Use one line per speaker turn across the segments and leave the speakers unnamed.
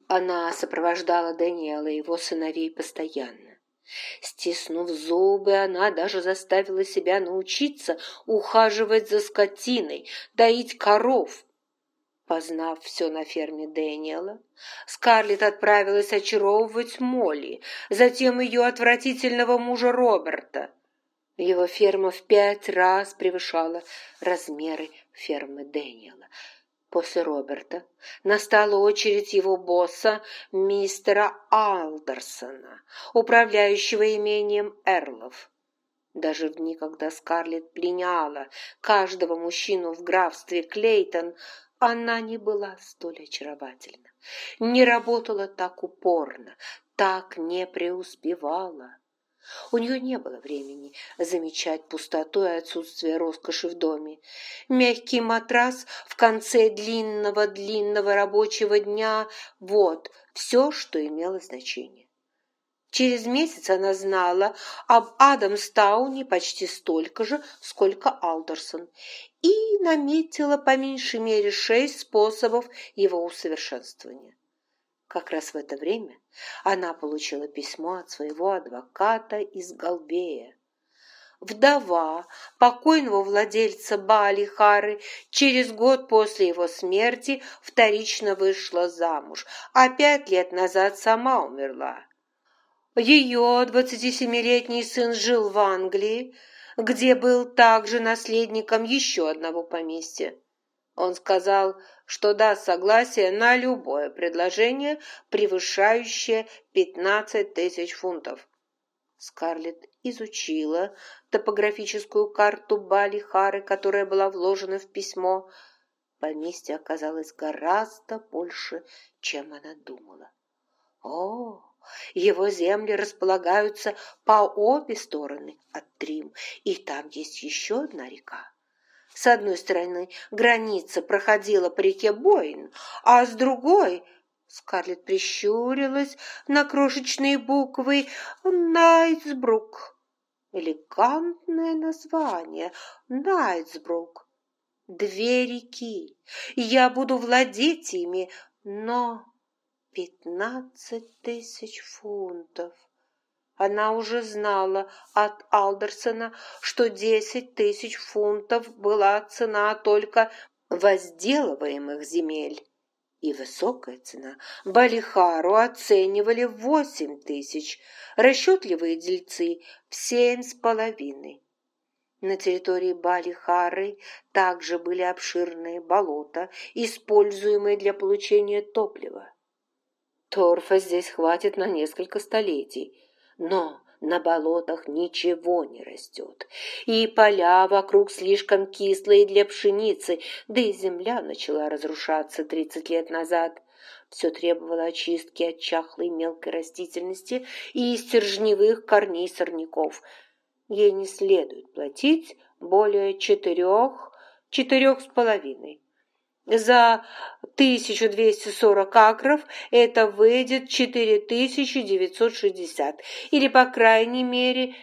Она сопровождала Дэниела и его сыновей постоянно. Стиснув зубы, она даже заставила себя научиться ухаживать за скотиной, доить коров. Познав все на ферме Дэниела, Скарлетт отправилась очаровывать Молли, затем ее отвратительного мужа Роберта. Его ферма в 5 раз превышала размеры фермы Дэниела. После Роберта настала очередь его босса, мистера Алдерсона, управляющего имением Эрлов. Даже в дни, когда Скарлетт пленяла каждого мужчину в графстве Клейтон, она не была столь очаровательна, не работала так упорно, так не преуспевала. У нее не было времени замечать пустоту и отсутствие роскоши в доме. Мягкий матрас в конце длинного рабочего дня – вот все, что имело значение. Через месяц она знала об Адамстауне почти столько же, сколько Алдерсон, и наметила по меньшей мере 6 способов его усовершенствования. Как раз в это время она получила письмо от своего адвоката из Галвея. Вдова покойного владельца Балихары через год после его смерти вторично вышла замуж, а 5 лет назад сама умерла. Ее 27-летний сын жил в Англии, где был также наследником еще одного поместья. Он сказал, что даст согласие на любое предложение, превышающее 15 000 фунтов. Скарлетт изучила топографическую карту Балихары, которая была вложена в письмо. Поместье оказалось гораздо больше, чем она думала. О, его земли располагаются по обе стороны от Трим, и там есть еще одна река. С одной стороны граница проходила по реке Бойн, а с другой... Скарлетт прищурилась на крошечные буквы «Найтсбрук». Элегантное название «Найтсбрук». 2 реки. Я буду владеть ими, но 15 000 фунтов. Она уже знала от Алдерсона, что 10 000 фунтов была цена только возделываемых земель, и высокая цена Балихару оценивали в 8 000, расчетливые дельцы в 7,5. На территории Балихары также были обширные болота, используемые для получения топлива. Торфа здесь хватит на несколько столетий, но на болотах ничего не растет, и поля вокруг слишком кислые для пшеницы, да и земля начала разрушаться 30 лет назад. Все требовало очистки от чахлой мелкой растительности и стержневых корней сорняков. Ей не следует платить более 4,5. За 1240 акров это выйдет 4960, или, по крайней мере,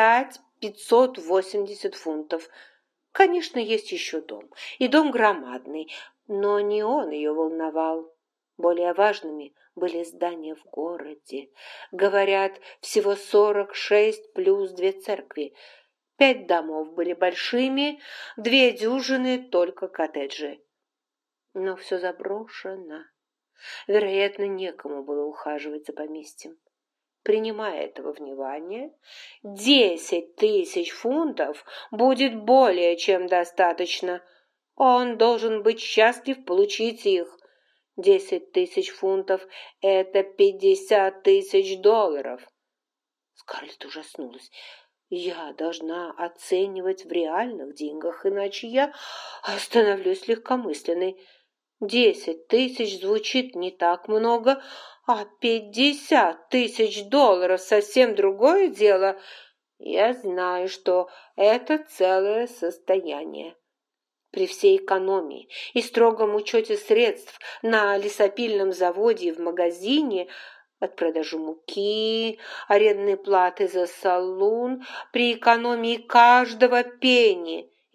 580 фунтов. Конечно, есть еще дом, и дом громадный, но не он ее волновал. Более важными были здания в городе. Говорят, всего 46 плюс 2 церкви. 5 домов были большими, 2 дюжины только коттеджи. Но все заброшено. Вероятно, некому было ухаживать за поместьем. Принимая это во внимание, 10 000 фунтов будет более чем достаточно. Он должен быть счастлив получить их. 10 000 фунтов – это 50 000 долларов. Скарлетт ужаснулась. Я должна оценивать в реальных деньгах, иначе я становлюсь легкомысленной. 10 000 звучит не так много, а 50 000 долларов совсем другое дело. Я знаю, что это целое состояние. При всей экономии и строгом учете средств на лесопильном заводе и в магазине, от продажи муки, арендной платы за салон, при экономии каждого пенни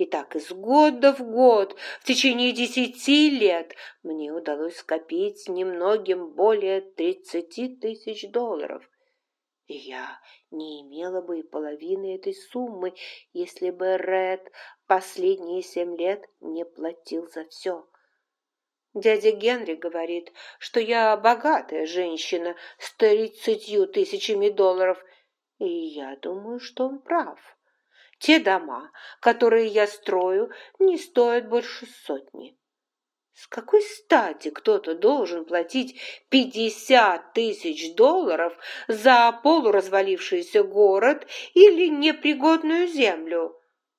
И так из года в год, в течение 10 лет, мне удалось скопить немногим более 30 000 долларов. И я не имела бы и половины этой суммы, если бы Ред последние 7 лет не платил за все. Дядя Генри говорит, что я богатая женщина с 30 000 долларов, и я думаю, что он прав. Те дома, которые я строю, не стоят больше сотни. С какой стати кто-то должен платить 50 000 долларов за полуразвалившийся город или непригодную землю?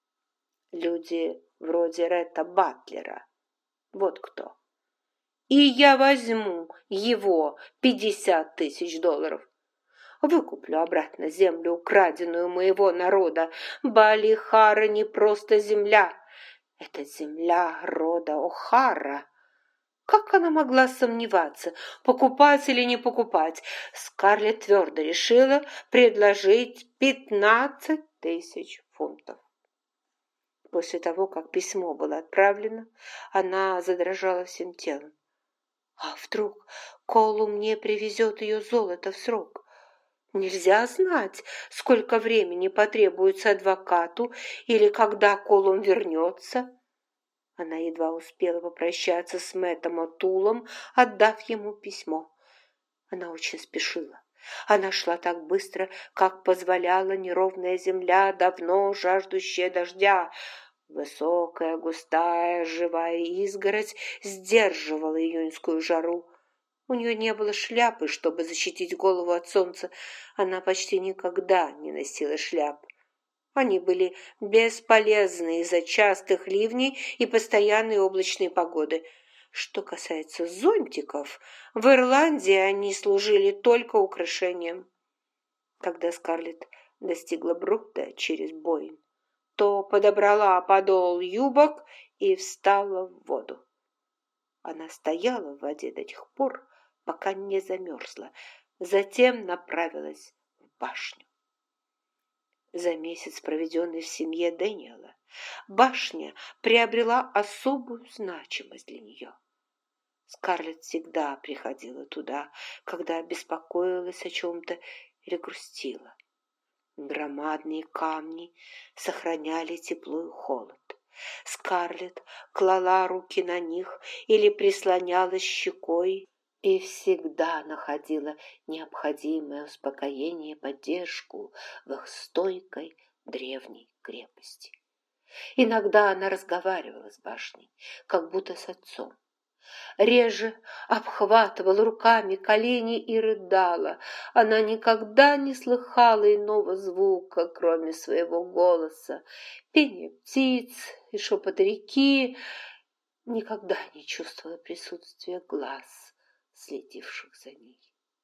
Люди вроде Ретта Батлера. Вот кто. И я возьму его 50 000 долларов. Выкуплю обратно землю, украденную моего народа. Балихара не просто земля. Это земля рода О'Хара. Как она могла сомневаться, покупать или не покупать? Скарлетт твердо решила предложить 15 000 фунтов. После того, как письмо было отправлено, она задрожала всем телом. А вдруг Колум не привезет ее золото в срок? Нельзя знать, сколько времени потребуется адвокату или когда Колум вернется. Она едва успела попрощаться с Мэттом О'Тулом, отдав ему письмо. Она очень спешила. Она шла так быстро, как позволяла неровная земля, давно жаждущая дождя. Высокая, густая, живая изгородь сдерживала июньскую жару. У нее не было шляпы, чтобы защитить голову от солнца. Она почти никогда не носила шляп. Они были бесполезны из-за частых ливней и постоянной облачной погоды. Что касается зонтиков, в Ирландии они служили только украшением. Когда Скарлетт достигла Брукта через Бойн, то подобрала подол юбок и встала в воду. Она стояла в воде до тех пор, пока не замерзла, затем направилась в башню. За месяц, проведенный в семье Дэниела, башня приобрела особую значимость для нее. Скарлетт всегда приходила туда, когда беспокоилась о чем-то или грустила. Громадные камни сохраняли тепло и холод. Скарлетт клала руки на них или прислонялась щекой и всегда находила необходимое успокоение и поддержку в их стойкой древней крепости. Иногда она разговаривала с башней, как будто с отцом. Реже обхватывала руками колени и рыдала. Она никогда не слыхала иного звука, кроме своего голоса, пения птиц и шепота реки, никогда не чувствовала присутствия глаз, следивших за ней.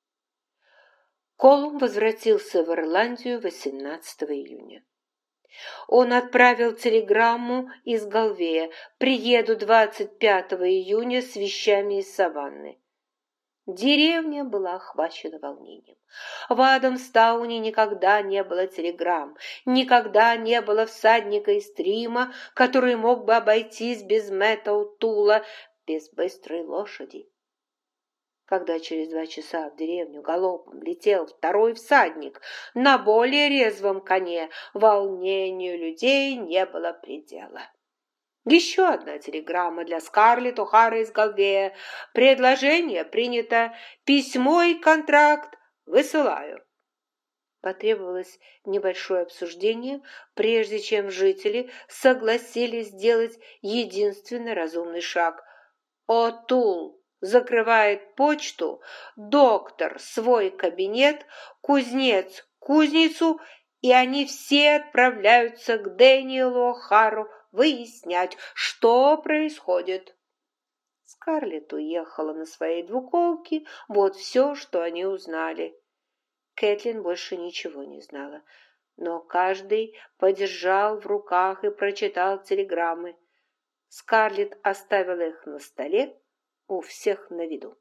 Колум возвратился в Ирландию 18 июня. Он отправил телеграмму из Галвея: «Приеду 25 июня с вещами из Саванны». Деревня была охвачена волнением. В Адамстауне никогда не было телеграмм, никогда не было всадника из Трима, который мог бы обойтись без Мэтта О'Тула, без быстрой лошади. Когда через 2 часа в деревню галопом летел второй всадник на более резвом коне, волнению людей не было предела. Еще одна телеграмма для Скарлетт О'Хара из Галвея. Предложение принято. Письмо и контракт высылаю. Потребовалось небольшое обсуждение, прежде чем жители согласились сделать единственный разумный шаг. О'Тул закрывает почту, доктор свой кабинет, кузнец кузницу, и они все отправляются к Дэниелу О'Хару выяснять, что происходит. Скарлетт уехала на своей двуколке, вот все, что они узнали. Кэтлин больше ничего не знала, но каждый подержал в руках и прочитал телеграммы. Скарлетт оставила их на столе, у всех на виду.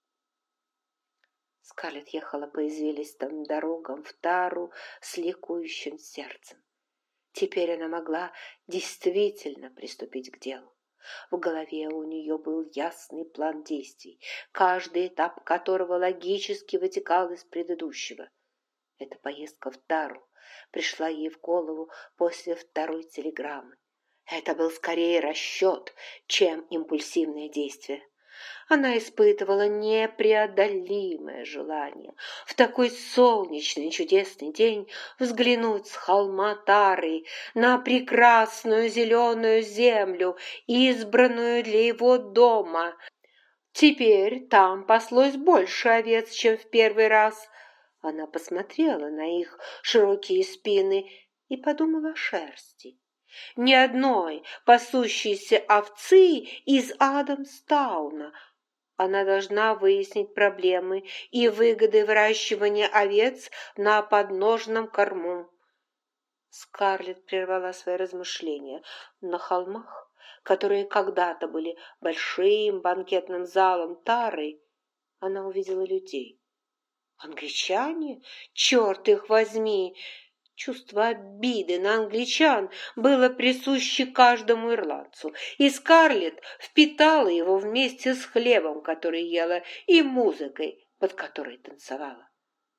Скарлетт ехала по извилистым дорогам в Тару с ликующим сердцем. Теперь она могла действительно приступить к делу. В голове у нее был ясный план действий, каждый этап которого логически вытекал из предыдущего. Эта поездка в Тару пришла ей в голову после второй телеграммы. Это был скорее расчет, чем импульсивное действие. Она испытывала непреодолимое желание в такой солнечный чудесный день взглянуть с холма Тары на прекрасную зеленую землю, избранную для его дома. Теперь там паслось больше овец, чем в первый раз. Она посмотрела на их широкие спины и подумала о шерсти. Ни одной пасущейся овцы из Адамстауна. Она должна выяснить проблемы и выгоды выращивания овец на подножном корму. Скарлетт прервала свои размышления. На холмах, которые когда-то были большим банкетным залом Тары, она увидела людей. Англичане? Черт их возьми! Чувство обиды на англичан было присуще каждому ирландцу, и Скарлетт впитала его вместе с хлебом, который ела, и музыкой, под которой танцевала.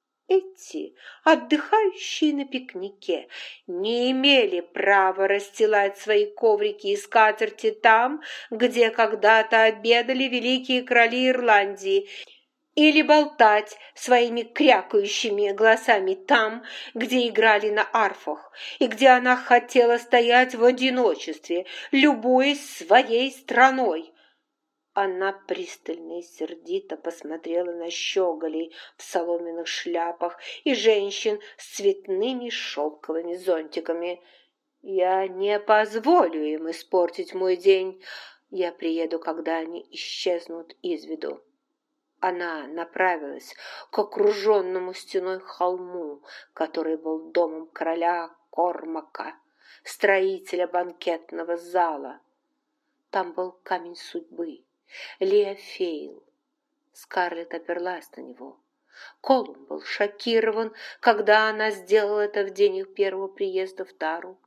Эти, отдыхающие на пикнике, не имели права расстилать свои коврики и скатерти там, где когда-то обедали великие короли Ирландии, или болтать своими крякающими голосами там, где играли на арфах, и где она хотела стоять в одиночестве, любуясь своей страной. Она пристально и сердито посмотрела на щеголей в соломенных шляпах и женщин с цветными шелковыми зонтиками. «Я не позволю им испортить мой день. Я приеду, когда они исчезнут из виду». Она направилась к окруженному стеной холму, который был домом короля Кормака, строителя банкетного зала. Там был камень судьбы, Леофейл. Скарлетт оперлась на него. Колум был шокирован, когда она сделала это в день их первого приезда в Тару.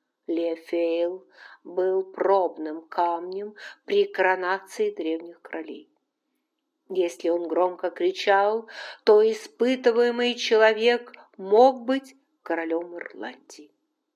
Леофейл был пробным камнем при коронации древних королей. Если он громко кричал, то испытываемый человек мог быть королем Ирландии.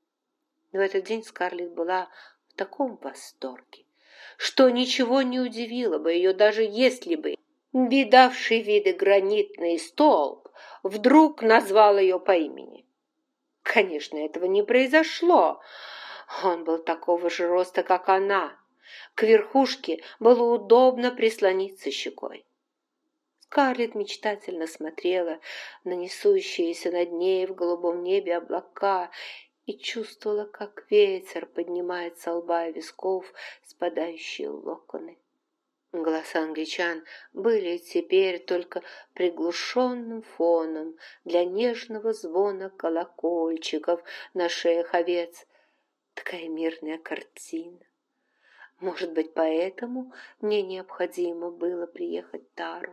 В этот день Скарлетт была в таком восторге, что ничего не удивило бы ее, даже если бы видавший виды гранитный столб вдруг назвал ее по имени. Конечно, этого не произошло. Он был такого же роста, как она. К верхушке было удобно прислониться щекой. Скарлетт мечтательно смотрела на несущиеся над ней в голубом небе облака и чувствовала, как ветер поднимает со лба и висков спадающие локоны. Голоса англичан были теперь только приглушенным фоном для нежного звона колокольчиков на шеях овец. Такая мирная картина. Может быть, поэтому мне необходимо было приехать в Тару.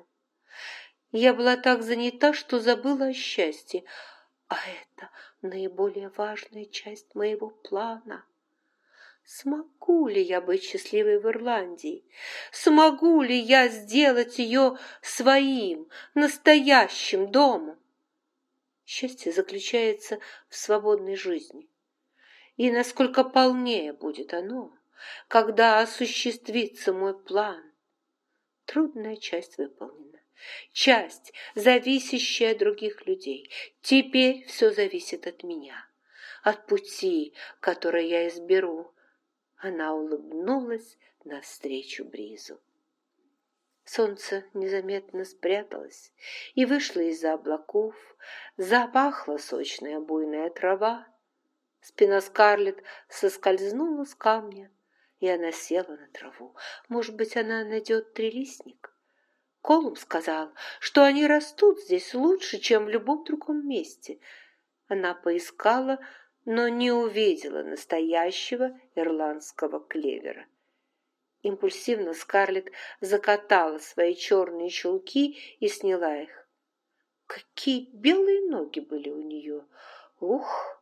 Я была так занята, что забыла о счастье, а это наиболее важная часть моего плана. Смогу ли я быть счастливой в Ирландии? Смогу ли я сделать ее своим, настоящим домом? Счастье заключается в свободной жизни. И насколько полнее будет оно, когда осуществится мой план. Трудная часть выполнена. Часть, зависящая от других людей. Теперь все зависит от меня, от пути, который я изберу. Она улыбнулась навстречу бризу. Солнце незаметно спряталось и вышло из-за облаков. Запахла сочная буйная трава. Спина Скарлетт соскользнула с камня, и она села на траву. Может быть, она найдет трилистник? Колум сказал, что они растут здесь лучше, чем в любом другом месте. Она поискала, но не увидела настоящего ирландского клевера. Импульсивно Скарлетт закатала свои черные чулки и сняла их. Какие белые ноги были у нее! Ух!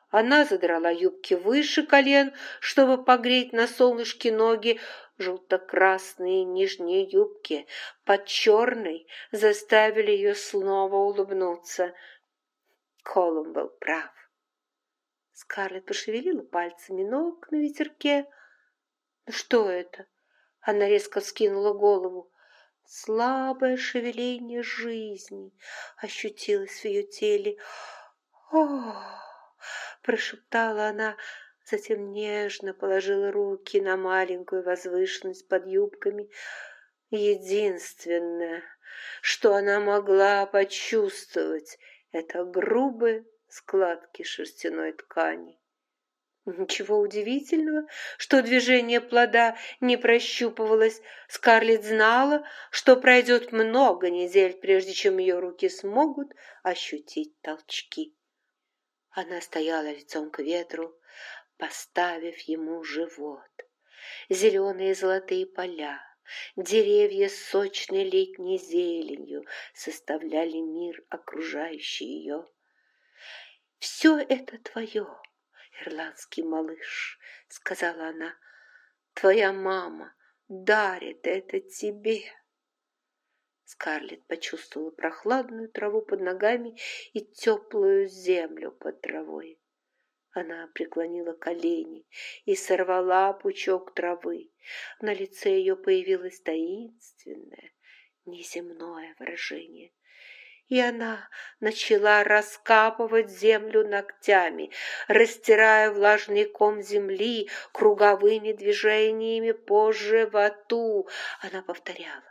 Она задрала юбки выше колен, чтобы погреть на солнышке ноги. Желто-красные нижние юбки под черной заставили ее снова улыбнуться. Колум был прав. Скарлетт пошевелила пальцами ног на ветерке. Ну что это? Она резко вскинула голову. Слабое шевеление жизни ощутилось в ее теле. «Ох!» – прошептала она, затем нежно положила руки на маленькую возвышенность под юбками. Единственное, что она могла почувствовать, это грубые складки шерстяной ткани. Ничего удивительного, что движение плода не прощупывалось. Скарлетт знала, что пройдет много недель, прежде чем ее руки смогут ощутить толчки. Она стояла лицом к ветру, поставив ему живот. Зеленые и золотые поля, деревья с сочной летней зеленью составляли мир, окружающий ее. «Все это твое, ирландский малыш», — сказала она. «Твоя мама дарит это тебе». Скарлетт почувствовала прохладную траву под ногами и теплую землю под травой. Она преклонила колени и сорвала пучок травы. На лице ее появилось таинственное, неземное выражение. И она начала раскапывать землю ногтями, растирая влажный ком земли круговыми движениями по животу. Она повторяла: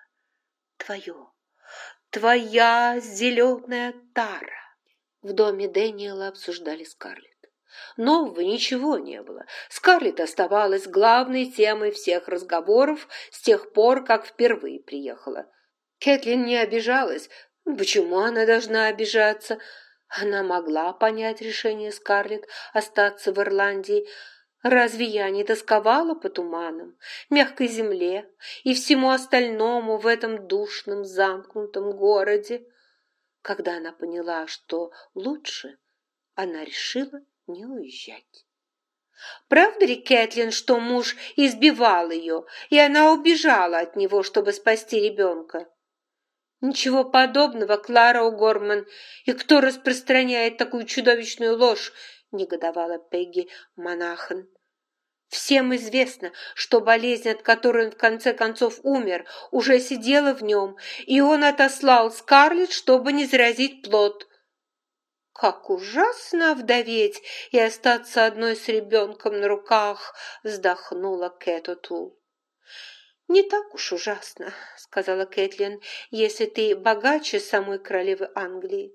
твоя зеленая тара. В доме Дэниела обсуждали Скарлетт. Нового ничего не было. Скарлетт оставалась главной темой всех разговоров с тех пор, как впервые приехала. Кэтлин не обижалась. Почему она должна обижаться? Она могла понять решение Скарлетт остаться в Ирландии. Разве я не тосковала по туманам, мягкой земле и всему остальному в этом душном замкнутом городе? Когда она поняла, что лучше, она решила не уезжать. Правда ли, Кэтлин, что муж избивал ее, и она убежала от него, чтобы спасти ребенка? Ничего подобного, Клара О'Горман. И кто распространяет такую чудовищную ложь? Негодовала Пегги Монахан. Всем известно, что болезнь, от которой он в конце концов умер, уже сидела в нем, и он отослал Скарлетт, чтобы не заразить плод. «Как ужасно вдоветь и остаться одной с ребенком на руках!» — вздохнула Кэт О'Тул. «Не так уж ужасно», — сказала Кэтлин, «если ты богаче самой королевы Англии».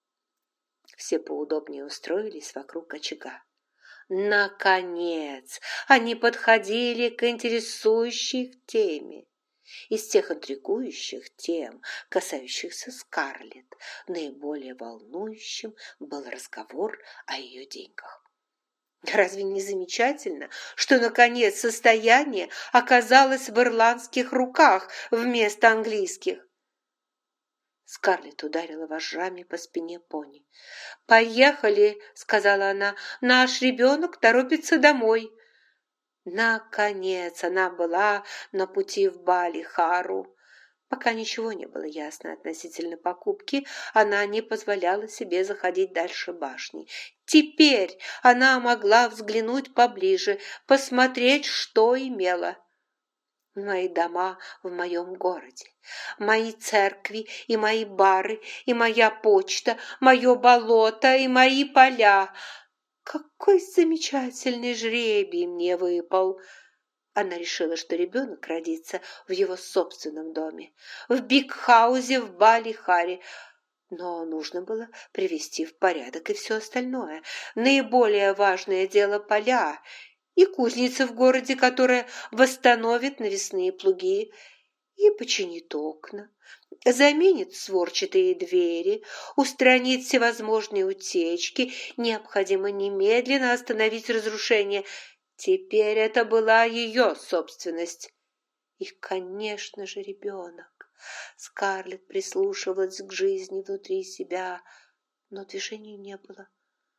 Все поудобнее устроились вокруг очага. Наконец, они подходили к интересующей их теме. Из тех интригующих тем, касающихся Скарлетт, наиболее волнующим был разговор о ее деньгах. Разве не замечательно, что, наконец, состояние оказалось в ирландских руках вместо английских? Скарлетт ударила вожжами по спине пони. «Поехали!» — сказала она. «Наш ребенок торопится домой!» Наконец она была на пути в Балихару. Пока ничего не было ясно относительно покупки, она не позволяла себе заходить дальше башни. Теперь она могла взглянуть поближе, посмотреть, что имела. Мои дома в моем городе, мои церкви и мои бары, и моя почта, мое болото и мои поля. Какой замечательный жребий мне выпал! Она решила, что ребенок родится в его собственном доме, в Биг-хаузе в Балихаре. Но нужно было привести в порядок и все остальное. Наиболее важное дело — поля, и кузница в городе, которая восстановит навесные плуги и починит окна, заменит створчатые двери, устранит всевозможные утечки. Необходимо немедленно остановить разрушение. Теперь это была ее собственность. И, конечно же, ребенок. Скарлетт прислушивалась к жизни внутри себя, но движения не было.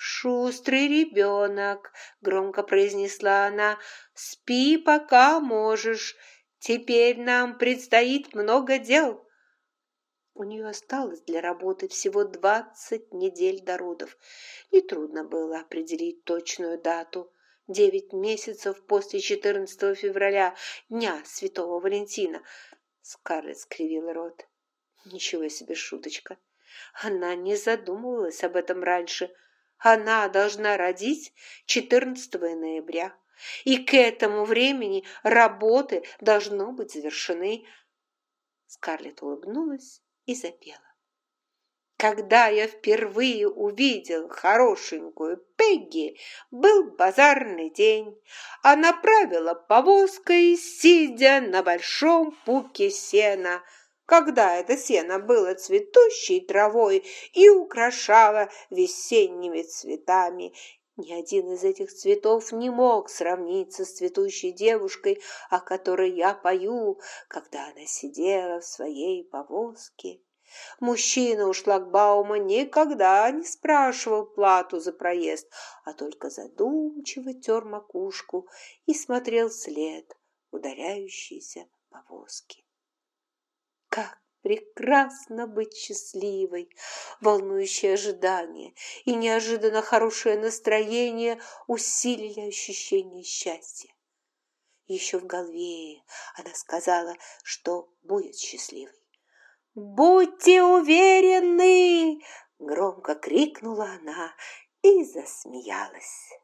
«Шустрый ребенок», — громко произнесла она, — «спи, пока можешь. Теперь нам предстоит много дел». У нее осталось для работы всего 20 недель до родов. Нетрудно было определить точную дату. 9 месяцев после 14 февраля, дня Святого Валентина. Скарлетт скривила рот. Ничего себе шуточка. Она не задумывалась об этом раньше. Она должна родить 14 ноября. И к этому времени работы должны быть завершены. Скарлетт улыбнулась и запела. Когда я впервые увидел хорошенькую Пегги, был базарный день. Она правила повозкой, сидя на большом пуке сена. Когда это сено было цветущей травой и украшало весенними цветами, ни один из этих цветов не мог сравниться с цветущей девушкой, о которой я пою, когда она сидела в своей повозке. Мужчина у шлагбаума никогда не спрашивал плату за проезд, а только задумчиво тер макушку и смотрел вслед ударяющейся повозки. Как прекрасно быть счастливой! Волнующее ожидание и неожиданно хорошее настроение усилили ощущение счастья. Еще в голове она сказала, что будет счастливой. «Будьте уверены!» – громко крикнула она и засмеялась.